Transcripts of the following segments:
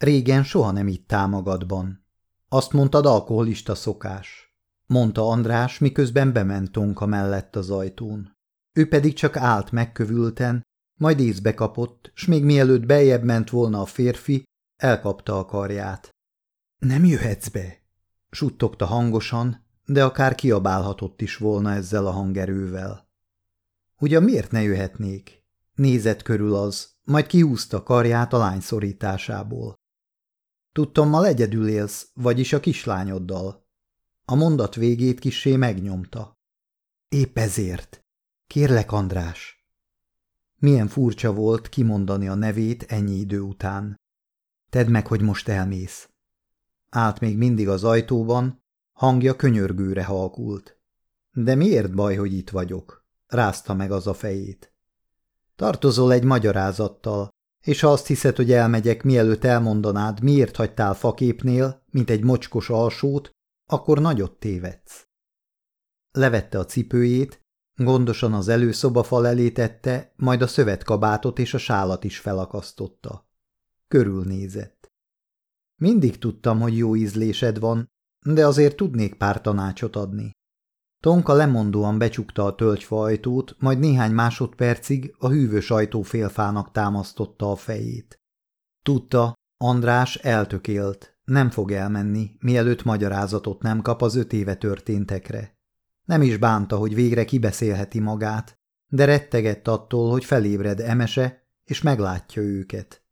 Régen soha nem ittál magadban. Azt mondtad, alkoholista szokás, mondta András, miközben bement Tonka mellett az ajtón. Ő pedig csak állt megkövülten, majd észbe kapott, s még mielőtt beljebb ment volna a férfi, elkapta a karját. Nem jöhetsz be, suttogta hangosan, de akár kiabálhatott is volna ezzel a hangerővel. Ugyan miért ne jöhetnék? Nézett körül az, majd kihúzta karját a lány szorításából. Tudtommal egyedül élsz, vagyis a kislányoddal. A mondat végét kissé megnyomta. Épp ezért. Kérlek, András. Milyen furcsa volt kimondani a nevét ennyi idő után. Tedd meg, hogy most elmész. Állt még mindig az ajtóban, hangja könyörgőre halkult. De miért baj, hogy itt vagyok? Rázta meg az a fejét. Tartozol egy magyarázattal, és ha azt hiszed, hogy elmegyek, mielőtt elmondanád, miért hagytál faképnél, mint egy mocskos alsót, akkor nagyot tévedsz. Levette a cipőjét, gondosan az előszobafal elé tette, majd a szövetkabátot és a sálat is felakasztotta. Körülnézett. Mindig tudtam, hogy jó ízlésed van, de azért tudnék pár tanácsot adni. Tonka lemondóan becsukta a tölgyfa ajtót, majd néhány másodpercig a hűvös ajtófélfának támasztotta a fejét. Tudta, András eltökélt, nem fog elmenni, mielőtt magyarázatot nem kap az 5 éve történtekre. Nem is bánta, hogy végre kibeszélheti magát, de rettegett attól, hogy felébred Emese, és meglátja őket.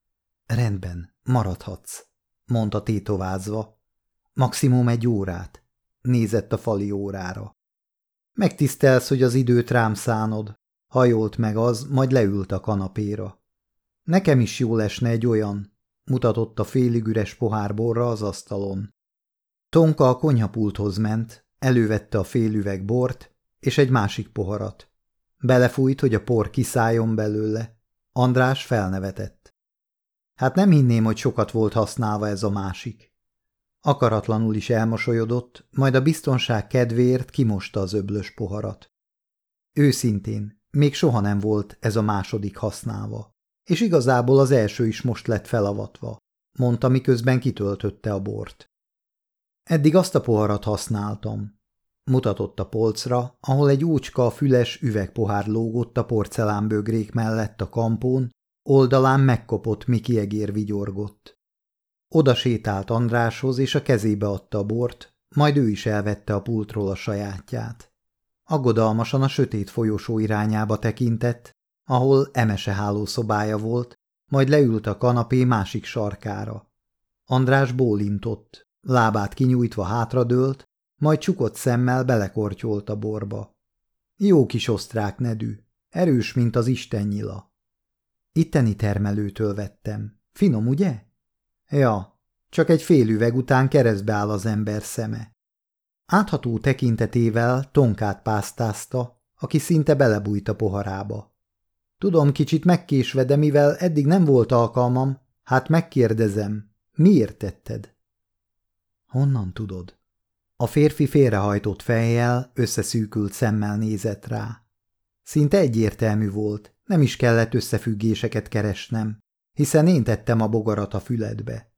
Rendben, maradhatsz, mondta tétovázva. Maximum 1 órát. Nézett a fali órára. Megtisztelsz, hogy az időt rám szánod. Hajolt meg az, majd leült a kanapéra. Nekem is jól esne egy olyan, mutatott a félig üres pohár borra az asztalon. Tonka a konyhapulthoz ment, elővette a félüveg bort és egy másik poharat. Belefújt, hogy a por kiszálljon belőle. András felnevetett. Hát nem hinném, hogy sokat volt használva ez a másik. Akaratlanul is elmosolyodott, majd a biztonság kedvéért kimosta az öblös poharat. Őszintén, még soha nem volt ez a második használva, és igazából az első is most lett felavatva, mondta, miközben kitöltötte a bort. Eddig azt a poharat használtam, mutatott a polcra, ahol egy úcska füles üvegpohár lógott a porcelánbögrék mellett a kampón, oldalán megkopott Miki egér vigyorgott. Oda sétált Andráshoz, és a kezébe adta a bort, majd ő is elvette a pultról a sajátját. Aggodalmasan a sötét folyosó irányába tekintett, ahol Emese hálószobája volt, majd leült a kanapé másik sarkára. András bólintott, lábát kinyújtva hátradőlt, majd csukott szemmel belekortyolt a borba. Jó kis osztrák nedű, erős, mint az istennyila. Itteni termelőtől vettem. Finom, ugye? Ja, csak egy fél üveg után keresztbe áll az ember szeme. Átható tekintetével Tonkát pásztázta, aki szinte belebújt a poharába. Tudom, kicsit megkésve, de mivel eddig nem volt alkalmam, hát megkérdezem, miért tetted? Honnan tudod? A férfi félrehajtott fejjel, összeszűkült szemmel nézett rá. Szinte egyértelmű volt, nem is kellett összefüggéseket keresnem, hiszen én tettem a bogarat a füledbe.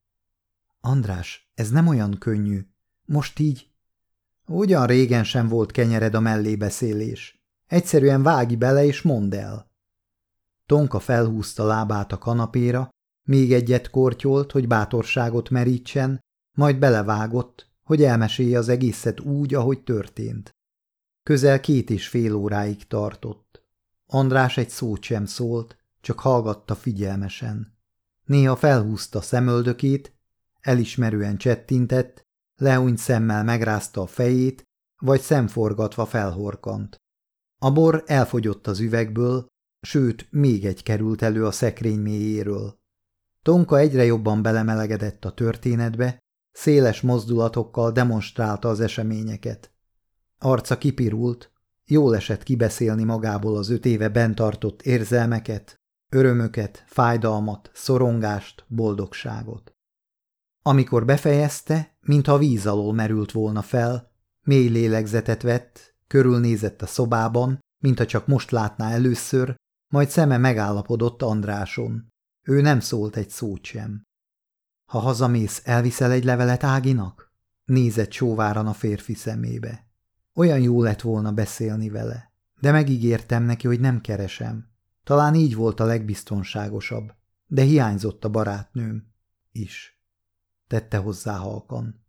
András, ez nem olyan könnyű. Most így... Ugyan régen sem volt kenyered a mellébeszélés. Egyszerűen vágj bele és mondd el. Tonka felhúzta lábát a kanapéra, még egyet kortyolt, hogy bátorságot merítsen, majd belevágott, hogy elmesélje az egészet úgy, ahogy történt. Közel 2,5 óráig tartott. András egy szót sem szólt, csak hallgatta figyelmesen. Néha felhúzta szemöldökét, elismerően csettintett, lehúnyt szemmel megrázta a fejét, vagy szemforgatva felhorkant. A bor elfogyott az üvegből, sőt, még egy került elő a szekrény mélyéről. Tonka egyre jobban belemelegedett a történetbe, széles mozdulatokkal demonstrálta az eseményeket. Arca kipirult, jól esett kibeszélni magából az 5 éve bent tartott érzelmeket, örömöket, fájdalmat, szorongást, boldogságot. Amikor befejezte, mintha víz alól merült volna fel, mély lélegzetet vett, körülnézett a szobában, mintha csak most látná először, majd szeme megállapodott Andráson. Ő nem szólt egy szót sem. Ha hazamész, elviszel egy levelet Áginak? Nézett sóváran a férfi szemébe. Olyan jó lett volna beszélni vele, de megígértem neki, hogy nem keresem. Talán így volt a legbiztonságosabb, de hiányzott a barátnőm is. Tette hozzá halkan.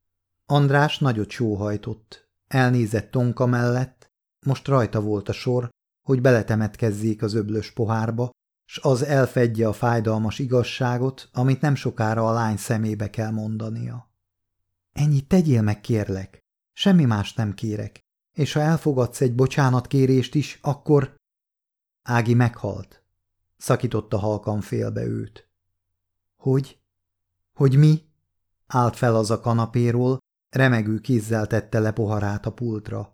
András nagyot sóhajtott, elnézett Tonka mellett, most rajta volt a sor, hogy beletemetkezzék az öblös pohárba, s az elfedje a fájdalmas igazságot, amit nem sokára a lány szemébe kell mondania. Ennyit tegyél meg, kérlek, semmi más nem kérek, és ha elfogadsz egy bocsánatkérést is, akkor... Ági meghalt. Szakította halkan félbe őt. Hogy? Hogy mi? Állt fel az a kanapéról, remegő kézzel tette le poharát a pultra.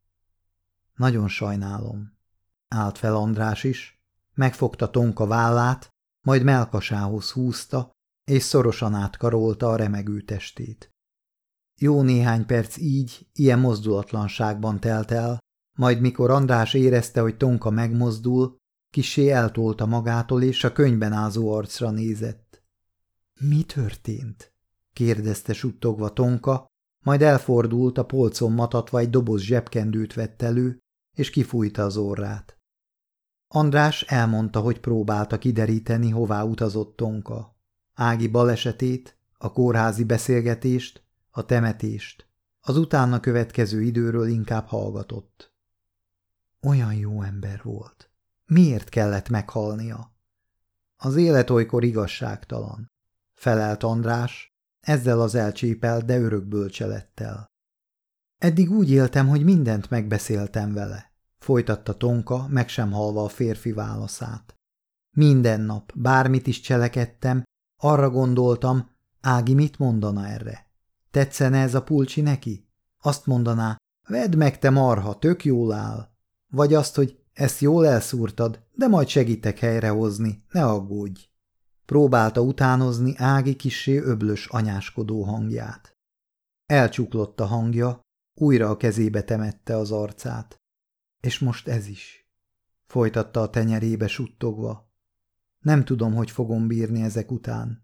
Nagyon sajnálom. Állt fel András is, megfogta Tonka vállát, majd mellkasához húzta, és szorosan átkarolta a remegő testét. Jó néhány perc így, ilyen mozdulatlanságban telt el, majd mikor András érezte, hogy Tonka megmozdul, kissé eltolta magától, és a könnyben ázó arcra nézett. Mi történt? Kérdezte suttogva Tonka, majd elfordult, a polcon matatva egy doboz zsebkendőt vett elő, és kifújta az orrát. András elmondta, hogy próbálta kideríteni, hová utazott Tonka. Ági balesetét, a kórházi beszélgetést, a temetést. Az utána következő időről inkább hallgatott. Olyan jó ember volt. Miért kellett meghalnia? Az élet olykor igazságtalan, felelt András, ezzel az elcsépelt, de örök bölcselettel. Eddig úgy éltem, hogy mindent megbeszéltem vele, folytatta Tonka, meg sem hallva a férfi válaszát. Minden nap, bármit is cselekedtem, arra gondoltam, Ági mit mondana erre. Tetszene ez a pulcsi neki? Azt mondaná, vedd meg, te marha, tök jól áll. Vagy azt, hogy ezt jól elszúrtad, de majd segítek helyrehozni, ne aggódj. Próbálta utánozni Ági kissé öblös anyáskodó hangját. Elcsuklott a hangja, újra a kezébe temette az arcát. És most ez is. Folytatta a tenyerébe suttogva. Nem tudom, hogy fogom bírni ezek után.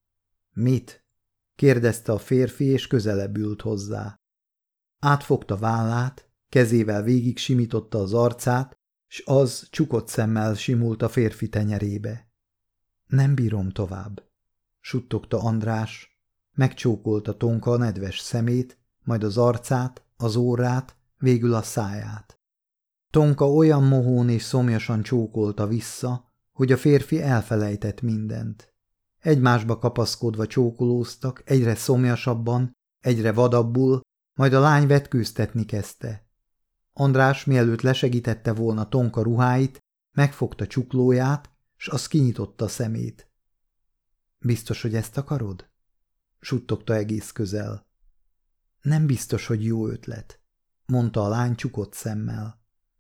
Mit? Kérdezte a férfi, és közelebb ült hozzá. Átfogta vállát, kezével végig simította az arcát, s az csukott szemmel simult a férfi tenyerébe. Nem bírom tovább, suttogta András, megcsókolta Tonka a nedves szemét, majd az arcát, az órát, végül a száját. Tonka olyan mohón és szomjasan csókolta vissza, hogy a férfi elfelejtett mindent. Egymásba kapaszkodva csókolóztak, egyre szomjasabban, egyre vadabbul, majd a lány vetkőztetni kezdte. András mielőtt lesegítette volna Tonka ruháit, megfogta csuklóját, s az kinyitotta szemét. Biztos, hogy ezt akarod? Suttogta egész közel. Nem biztos, hogy jó ötlet, mondta a lány csukott szemmel.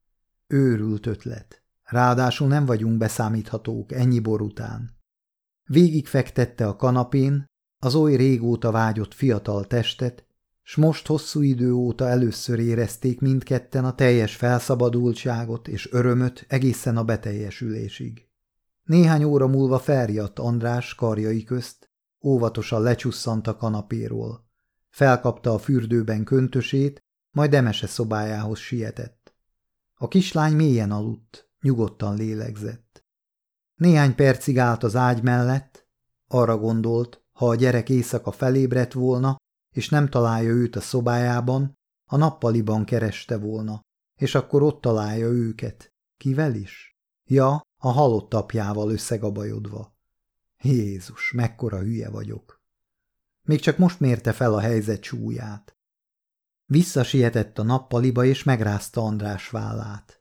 Őrült ötlet. Ráadásul nem vagyunk beszámíthatók ennyi bor után. Végigfektette a kanapén az oly régóta vágyott fiatal testet, s most hosszú idő óta először érezték mindketten a teljes felszabadultságot és örömöt egészen a beteljesülésig. Néhány óra múlva felriadt András karjai közt, óvatosan lecsusszant a kanapéról. Felkapta a fürdőben köntösét, majd Emese szobájához sietett. A kislány mélyen aludt, nyugodtan lélegzett. Néhány percig állt az ágy mellett, arra gondolt, ha a gyerek éjszaka felébredt volna, és nem találja őt a szobájában, a nappaliban kereste volna, és akkor ott találja őket. Kivel is? Ja, a halott apjával összegabajodva. Jézus, mekkora hülye vagyok. Még csak most mérte fel a helyzet súlyát. Visszasietett a nappaliba, és megrázta András vállát.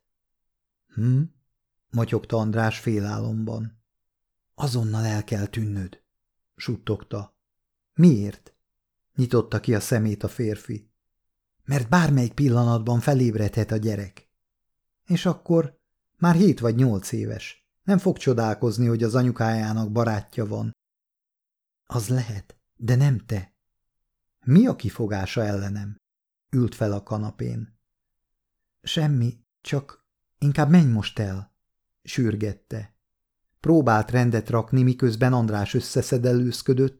Motyogta András félálomban. Azonnal el kell tűnnöd, suttogta. Miért? Nyitotta ki a szemét a férfi. Mert bármelyik pillanatban felébredhet a gyerek. És akkor már 7 vagy 8 éves. Nem fog csodálkozni, hogy az anyukájának barátja van. Az lehet, de nem te. Mi a kifogása ellenem? Ült fel a kanapén. Semmi, csak inkább menj most el, sürgette. Próbált rendet rakni, miközben András összeszedelőzködött,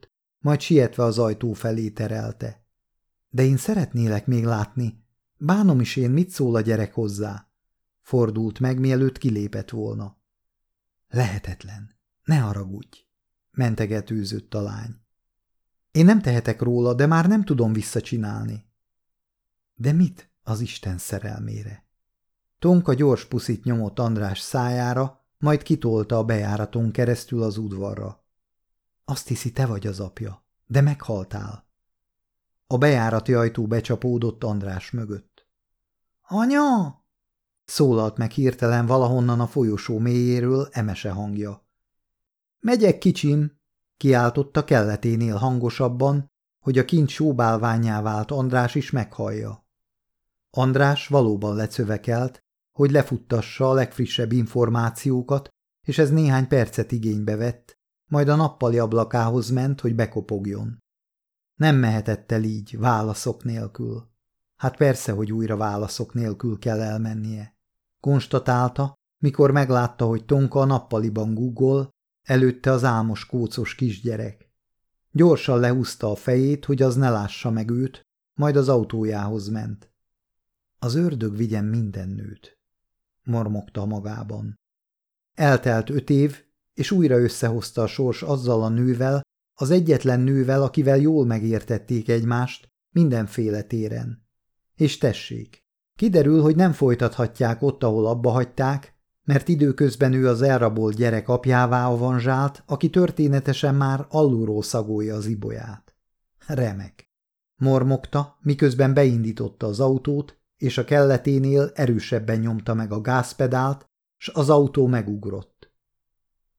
majd sietve az ajtó felé terelte. De én szeretnélek még látni. Bánom is én, mit szól a gyerek hozzá. Fordult meg, mielőtt kilépett volna. Lehetetlen. Ne haragudj, mentegetőzött a lány. Én nem tehetek róla, de már nem tudom visszacsinálni. De mit az Isten szerelmére? Tonka gyors puszit nyomott András szájára, majd kitolta a bejáraton keresztül az udvarra. Azt hiszi, te vagy az apja, de meghaltál. A bejárati ajtó becsapódott András mögött. Anya! Szólalt meg hirtelen valahonnan a folyosó mélyéről emese hangja. Megyek, kicsim! Kiáltotta kelleténél hangosabban, hogy a kint sóbálvánnyá vált András is meghallja. András valóban lecövekelt, hogy lefuttassa a legfrissebb információkat, és ez néhány percet igénybe vett, majd a nappali ablakához ment, hogy bekopogjon. Nem mehetett el így, válaszok nélkül. Hát persze, hogy újra válaszok nélkül kell elmennie. Konstatálta, mikor meglátta, hogy Tonka a nappaliban guggol, előtte az álmos kócos kisgyerek. Gyorsan lehúzta a fejét, hogy az ne lássa meg őt, majd az autójához ment. Az ördög vigyen minden nőt, mormogta magában. Eltelt 5 év, és újra összehozta a sors azzal a nővel, az egyetlen nővel, akivel jól megértették egymást mindenféle téren. És tessék, kiderül, hogy nem folytathatják ott, ahol abba hagyták, mert időközben ő az elrabolt gyerek apjává avanzsált, aki történetesen már alulról szagolja az ibolyát. Remek. Mormogta, miközben beindította az autót, és a kelleténél erősebben nyomta meg a gázpedált, s az autó megugrott.